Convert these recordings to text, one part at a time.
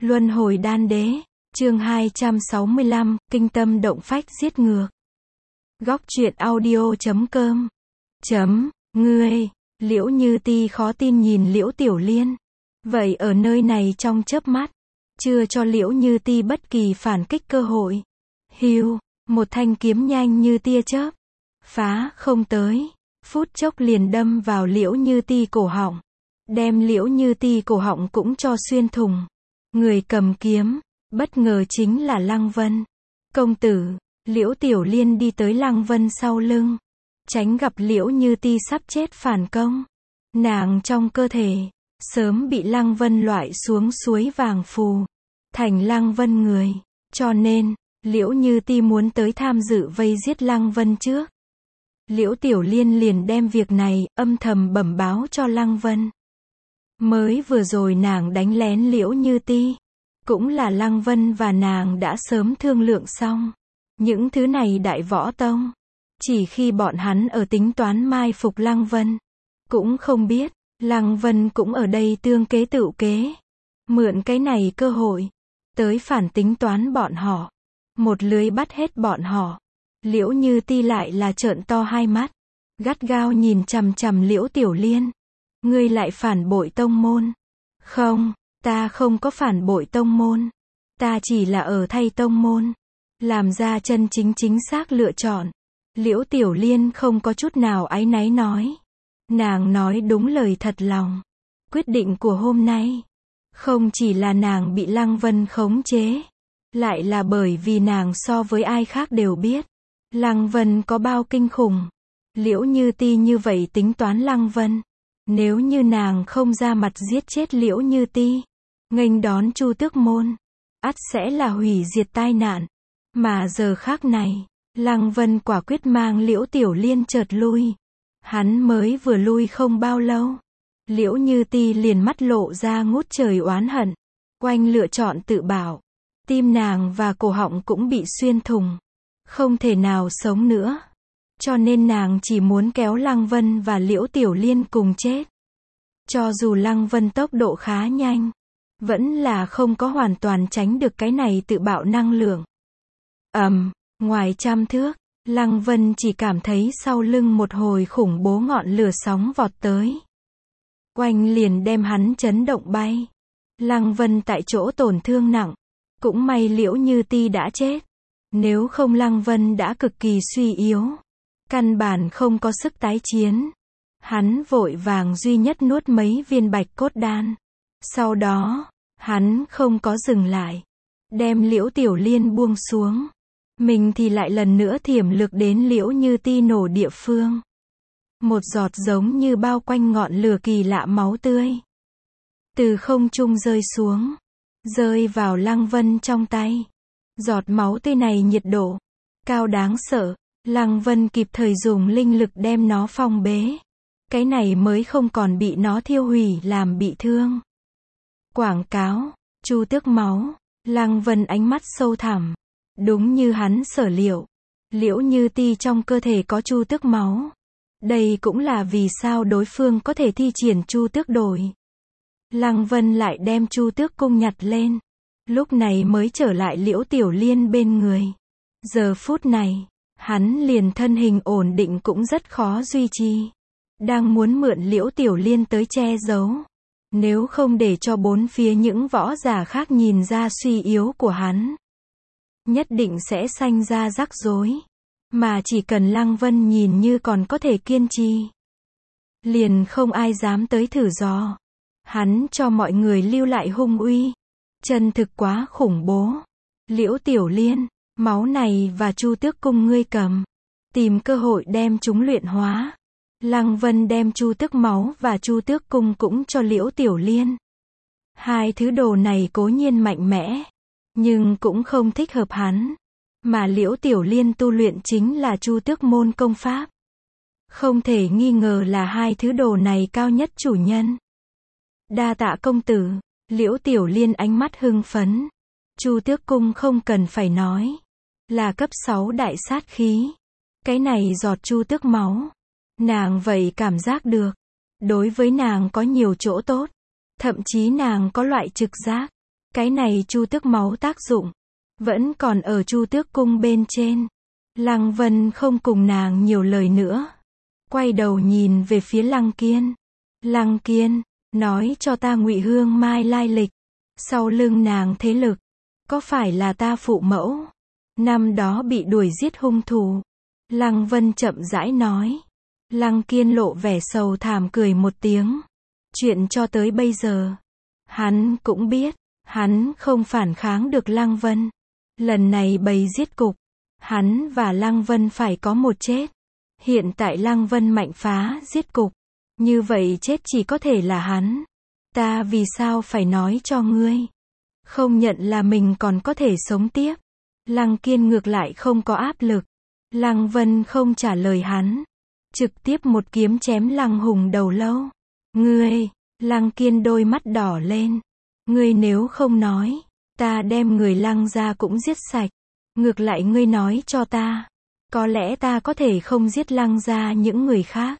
Luân hồi đan đế, chương 265, kinh tâm động phách giết ngược. Góc truyện audio.com Ngươi, Liễu Như Ti khó tin nhìn Liễu Tiểu Liên. Vậy ở nơi này trong chớp mắt, chưa cho Liễu Như Ti bất kỳ phản kích cơ hội. Hưu, một thanh kiếm nhanh như tia chớp, phá không tới, phút chốc liền đâm vào Liễu Như Ti cổ họng, đem Liễu Như Ti cổ họng cũng cho xuyên thủng. Người cầm kiếm, bất ngờ chính là Lăng Vân. Công tử, Liễu Tiểu Liên đi tới Lăng Vân sau lưng, tránh gặp Liễu Như Ti sắp chết phản công. Nàng trong cơ thể, sớm bị Lăng Vân loại xuống suối vàng phù, thành Lăng Vân người, cho nên, Liễu Như Ti muốn tới tham dự vây giết Lăng Vân trước. Liễu Tiểu Liên liền đem việc này, âm thầm bẩm báo cho Lăng Vân. Mới vừa rồi nàng đánh lén Liễu Như Ti, cũng là Lăng Vân và nàng đã sớm thương lượng xong. Những thứ này Đại Võ Tông, chỉ khi bọn hắn ở tính toán mai phục Lăng Vân, cũng không biết, Lăng Vân cũng ở đây tương kế tựu kế. Mượn cái này cơ hội, tới phản tính toán bọn họ. Một lưới bắt hết bọn họ. Liễu Như Ti lại là trợn to hai mắt, gắt gao nhìn chằm chằm Liễu Tiểu Liên. Ngươi lại phản bội tông môn. Không, ta không có phản bội tông môn. Ta chỉ là ở thay tông môn, làm ra chân chính xác lựa chọn. Liễu Tiểu Liên không có chút nào áy náy nói. Nàng nói đúng lời thật lòng. Quyết định của hôm nay, không chỉ là nàng bị Lăng Vân khống chế, lại là bởi vì nàng so với ai khác đều biết Lăng Vân có bao kinh khủng. Liễu Như Ti như vậy tính toán Lăng Vân, nếu như nàng không ra mặt giết chết Liễu Như Ti, nghênh đón Chu Tước môn, ắt sẽ là hủy diệt tai nạn. Mà giờ khác này, Lăng Vân quả quyết mang Liễu Tiểu Liên chợt lui. Hắn mới vừa lui không bao lâu, Liễu Như Ti liền mắt lộ ra ngút trời oán hận, oanh lựa chọn tự bảo. Tim nàng và cổ họng cũng bị xuyên thủng, không thể nào sống nữa. Cho nên nàng chỉ muốn kéo Lăng Vân và Liễu Tiểu Liên cùng chết. Cho dù Lăng Vân tốc độ khá nhanh, vẫn là không có hoàn toàn tránh được cái này tự bạo năng lượng. Ngoài 100 thước, Lăng Vân chỉ cảm thấy sau lưng một hồi khủng bố ngọn lửa sóng vọt tới. Oanh liền đem hắn chấn động bay. Lăng Vân tại chỗ tổn thương nặng. Cũng may Liễu Như Ti đã chết. Nếu không Lăng Vân đã cực kỳ suy yếu, căn bản không có sức tái chiến. Hắn vội vàng duy nhất nuốt mấy viên bạch cốt đan. Sau đó, hắn không có dừng lại, đem Liễu Tiểu Liên buông xuống. Mình thì lại lần nữa thiểm lực đến Liễu Như Ti nổ địa phương. Một giọt giống như bao quanh ngọn lửa kỳ lạ máu tươi, từ không trung rơi xuống, rơi vào Lăng Vân trong tay. Giọt máu tươi này nhiệt độ cao đáng sợ, Lăng Vân kịp thời dùng linh lực đem nó phong bế. Cái này mới không còn bị nó thiêu hủy làm bị thương. Quảng cáo, Chu Tước máu. Lăng Vân ánh mắt sâu thẳm. Đúng như hắn sở liệu, Liễu Như Ti trong cơ thể có Chu Tước máu. Đây cũng là vì sao đối phương có thể thi triển Chu Tước đổi. Lăng Vân lại đem Chu Tước cung nhặt lên, lúc này mới trở lại Liễu Tiểu Liên bên người. Giờ phút này, hắn liền thân hình ổn định cũng rất khó duy trì. Đang muốn mượn Liễu Tiểu Liên tới che giấu. Nếu không để cho bốn phía những võ giả khác nhìn ra suy yếu của hắn, nhất định sẽ sanh ra rắc rối. Mà chỉ cần Lăng Vân nhìn như còn có thể kiên trì, liền không ai dám tới thử dò. Hắn cho mọi người lưu lại hung uy, chân thực quá khủng bố. Liễu Tiểu Liên, máu này và Chu Tước cung ngươi cầm, tìm cơ hội đem chúng luyện hóa. Lăng Vân đem Chu Tước máu và Chu Tước cung cũng cho Liễu Tiểu Liên. Hai thứ đồ này cố nhiên mạnh mẽ, nhưng cũng không thích hợp hắn. Mà Liễu Tiểu Liên tu luyện chính là Chu Tước môn công pháp. Không thể nghi ngờ là hai thứ đồ này cao nhất chủ nhân. Đa tạ công tử. Liễu Tiểu Liên ánh mắt hưng phấn. Chu Tước cung không cần phải nói, là cấp 6 đại sát khí. Cái này giọt Chu Tước máu, nàng vậy cảm giác được, đối với nàng có nhiều chỗ tốt. Thậm chí nàng có loại trực giác, Cái này Chu Tước máu tác dụng vẫn còn ở Chu Tước cung bên trên. Lăng Vân không cùng nàng nhiều lời nữa, quay đầu nhìn về phía Lăng Kiên. Lăng Kiên, nói cho ta Ngụy Hương Mai lai lịch, sau lưng nàng thế lực, có phải là ta phụ mẫu năm đó bị đuổi giết hung thủ? Lăng Vân chậm rãi nói. Lăng Kiên lộ vẻ sầu thảm cười một tiếng. Chuyện cho tới bây giờ, hắn cũng biết, hắn không phản kháng được Lăng Vân. Lần này bày giết cục, hắn và Lăng Vân phải có một chết. Hiện tại Lăng Vân mạnh phá giết cục, như vậy chết chỉ có thể là hắn. Ta vì sao phải nói cho ngươi? Không nhận là mình còn có thể sống tiếp. Lăng Kiên ngược lại không có áp lực. Lăng Vân không trả lời hắn, trực tiếp một kiếm chém Lăng Hùng đầu lâu. Ngươi, Lăng Kiên đôi mắt đỏ lên. Ngươi nếu không nói, ta đem người Lăng gia cũng giết sạch. Ngược lại ngươi nói cho ta, có lẽ ta có thể không giết Lăng gia những người khác.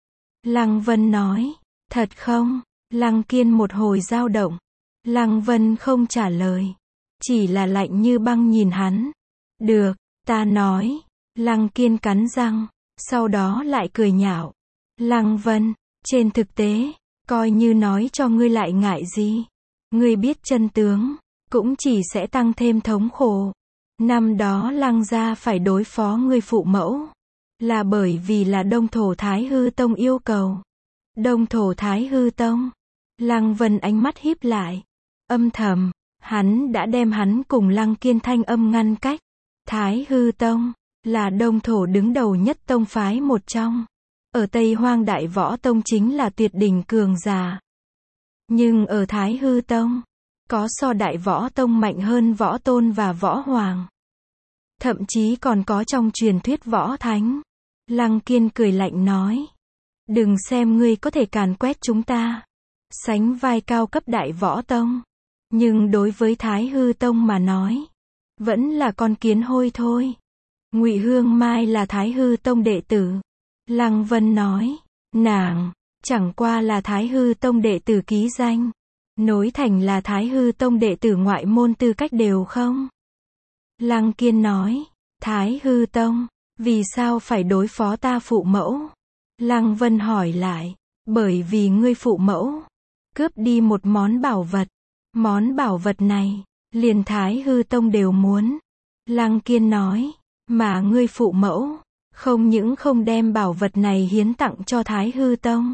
Lăng Vân nói, thật không? Lăng Kiên một hồi dao động. Lăng Vân không trả lời, chỉ là lạnh như băng nhìn hắn. Được, ta nói. Lăng Kiên cắn răng, sau đó lại cười nhạo. Lăng Vân, trên thực tế, coi như nói cho ngươi lại ngại gì? Ngươi biết chân tướng, cũng chỉ sẽ tăng thêm thống khổ. Năm đó Lăng gia phải đối phó ngươi phụ mẫu, là bởi vì là Đông Thổ Thái Hư Tông yêu cầu. Đông Thổ Thái Hư Tông. Lăng Vân ánh mắt híp lại, âm thầm, hắn đã đem hắn cùng Lăng Kiên thanh âm ngăn cách. Thái Hư Tông là Đông Thổ đứng đầu nhất tông phái một trong. Ở Tây Hoang Đại Võ Tông chính là tuyệt đỉnh cường giả. Nhưng ở Thái Hư Tông, có so Đại Võ Tông mạnh hơn Võ Tôn và Võ Hoàng. Thậm chí còn có trong truyền thuyết Võ Thánh. Lăng Kiên cười lạnh nói. Đừng xem ngươi có thể càn quét chúng ta, sánh vai cao cấp Đại Võ Tông. Nhưng đối với Thái Hư Tông mà nói, vẫn là con kiến hôi thôi. Ngụy Hương Mai là Thái Hư Tông đệ tử. Lăng Vân nói, nàng, chẳng qua là Thái Hư Tông đệ tử ký danh. Nối thành là Thái Hư Tông đệ tử ngoại môn tư cách đều không? Lăng Kiên nói, Thái Hư Tông, vì sao phải đối phó ta phụ mẫu? Lăng Vân hỏi lại, bởi vì ngươi phụ mẫu cướp đi một món bảo vật. Món bảo vật này, liền Thái Hư Tông đều muốn. Lăng Kiên nói, mà ngươi phụ mẫu, không những không đem bảo vật này hiến tặng cho Thái Hư Tông,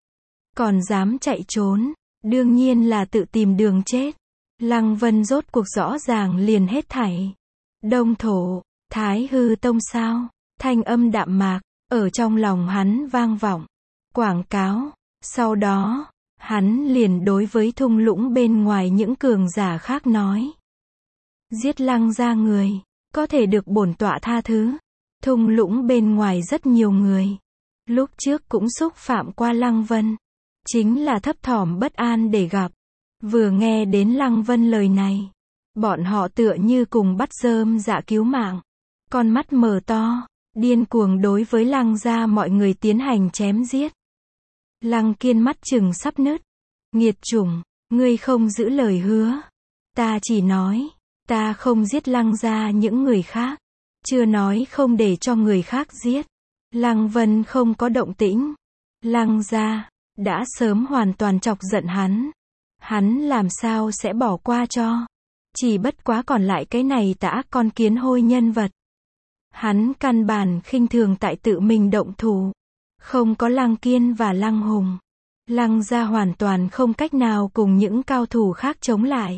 còn dám chạy trốn, đương nhiên là tự tìm đường chết. Lăng Vân rốt cuộc rõ ràng liền hết thảy. Đông Thổ, Thái Hư Tông sao? Thanh âm đạm mạc, ở trong lòng hắn vang vọng. Quảng cáo, sau đó, hắn liền đối với thung lũng bên ngoài những cường giả khác nói. Giết Lăng gia người, có thể được bổn tọa tha thứ. Thung lũng bên ngoài rất nhiều người, lúc trước cũng xúc phạm qua Lăng Vân, chính là thấp thỏm bất an để gặp. Vừa nghe đến Lăng Vân lời này, bọn họ tựa như cùng bắt rơm dạ cứu mạng, con mắt mở to, điên cuồng đối với Lăng gia mọi người tiến hành chém giết. Lăng Kiên mắt chừng sắp nứt. Nghiệt chủng, ngươi không giữ lời hứa. Ta chỉ nói, ta không giết Lăng gia những người khác, chưa nói không để cho người khác giết. Lăng Vân không có động tĩnh. Lăng gia đã sớm hoàn toàn chọc giận hắn. Hắn làm sao sẽ bỏ qua cho? Chỉ bất quá còn lại cái này tã con kiến hôi nhân vật. Hắn căn bản khinh thường tại tự mình động thủ. Không có Lăng Kiên và Lăng Hùng, Lăng gia hoàn toàn không cách nào cùng những cao thủ khác chống lại.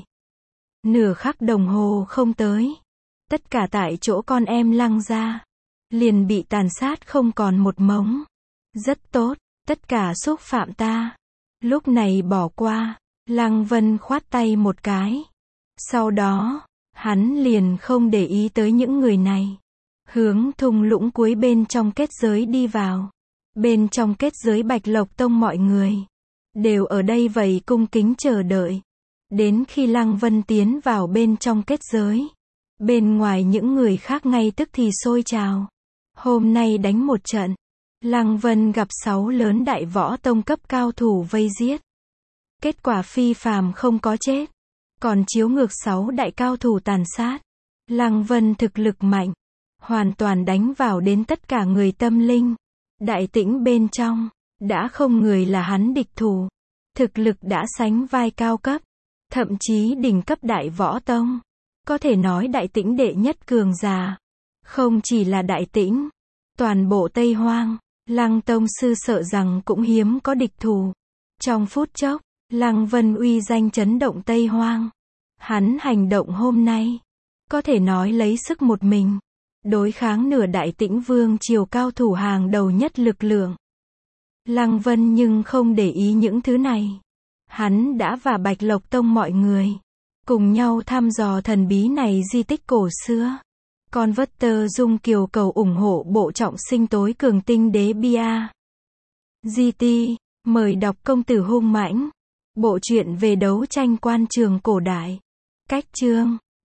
Nửa khắc đồng hồ không tới, tất cả tại chỗ con em Lăng gia liền bị tàn sát không còn một mống. Rất tốt, tất cả xúc phạm ta, lúc này bỏ qua. Lăng Vân khoát tay một cái. Sau đó, hắn liền không để ý tới những người này, hướng thung lũng cuối bên trong kết giới đi vào. Bên trong kết giới Bạch Lộc Tông mọi người đều ở đây vây cung kính chờ đợi. Đến khi Lăng Vân tiến vào bên trong kết giới, bên ngoài những người khác ngay tức thì sôi trào. Hôm nay đánh một trận, Lăng Vân gặp 6 lớn Đại Võ Tông cấp cao thủ vây giết. Kết quả phi phàm không có chết, còn chiếu ngược 6 đại cao thủ tàn sát. Lăng Vân thực lực mạnh, hoàn toàn đánh vào đến tất cả người tâm linh. Đại Tĩnh bên trong, đã không người là hắn địch thủ. Thực lực đã sánh vai cao cấp, thậm chí đỉnh cấp Đại Võ Tông. Có thể nói Đại Tĩnh đệ nhất cường giả. Không chỉ là Đại Tĩnh, toàn bộ Tây Hoang, Lăng Tông sư sợ rằng cũng hiếm có địch thủ. Trong phút chốc, Lăng Vân uy danh chấn động Tây Hoang. Hắn hành động hôm nay, có thể nói lấy sức một mình, đối kháng nửa Đại Tĩnh vương triều cao thủ hàng đầu nhất lực lượng. Lăng Vân nhưng không để ý những thứ này. Hắn đã và Bạch Lộc Tông mọi người cùng nhau thăm dò thần bí này di tích cổ xưa. Converter Dung Kiều cầu ủng hộ bộ trọng sinh tối cường tinh đế Bia. GT, mời đọc Công tử hung mãnh. Bộ truyện về đấu tranh quan trường cổ đại. Cách chương